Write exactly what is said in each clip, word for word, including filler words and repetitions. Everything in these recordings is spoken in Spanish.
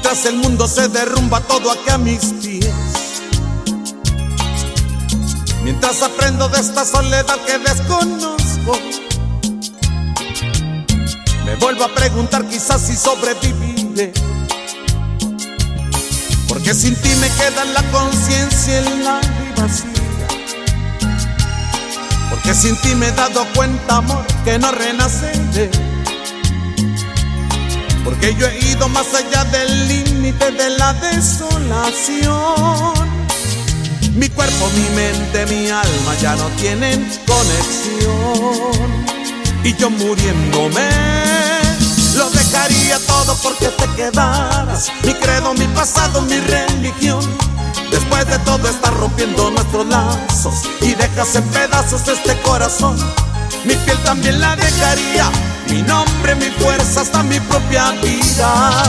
Mientras el mundo se derrumba todo aquí a mis pies, mientras aprendo de esta soledad que desconozco, me vuelvo a preguntar quizás si sobreviviré, porque sin ti me queda la conciencia en la vacía, porque sin ti me he dado cuenta, amor, que no renaceré, porque yo he ido más allá del límite de la desolación. Mi cuerpo, mi mente, mi alma ya no tienen conexión, y yo muriéndome lo dejaría todo porque te quedaras. Mi credo, mi pasado, mi religión. Después de todo estás rompiendo nuestros lazos y dejas en pedazos este corazón. Mi piel también la dejaría, mi nombre, mi fuerza, hasta mi propia vida.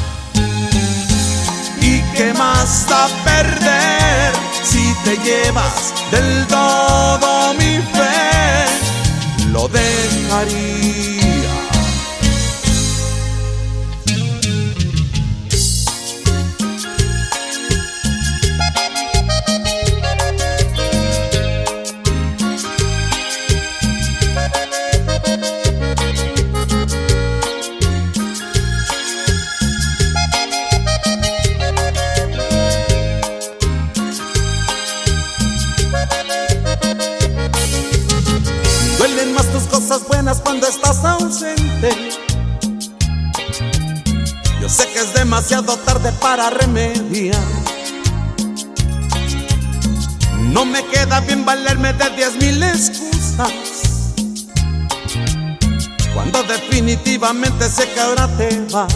¿Y qué más da perder si te llevas del todo mi fe? Lo dejaría. Duelen más tus cosas buenas cuando estás ausente. Yo sé que es demasiado tarde para remediar. No me queda bien valerme de diez mil excusas, cuando definitivamente sé que ahora te vas.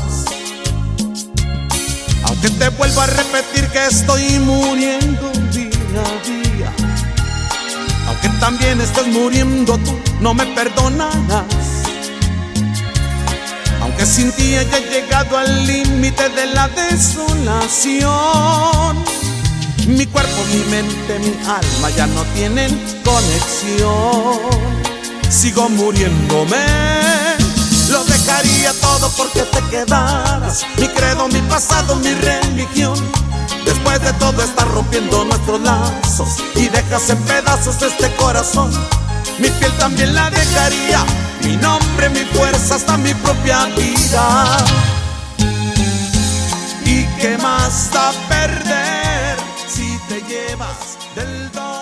Aunque te vuelvo a repetir que estoy muriendo día a día, aunque también estés muriendo tú, no me perdonarás. Aunque sin ti haya llegado al límite de la desolación, mi cuerpo, mi mente, mi alma ya no tienen conexión. Sigo muriéndome, lo dejaría todo porque te quedaras. Mi credo, mi pasado, mi religión. Después de todo estás rompiendo nuestros lazos y dejas en pedazos este corazón. Mi piel también la dejaría, mi nombre, mi fuerza, hasta mi propia vida. ¿Y qué más da perder si te llevas del dolor?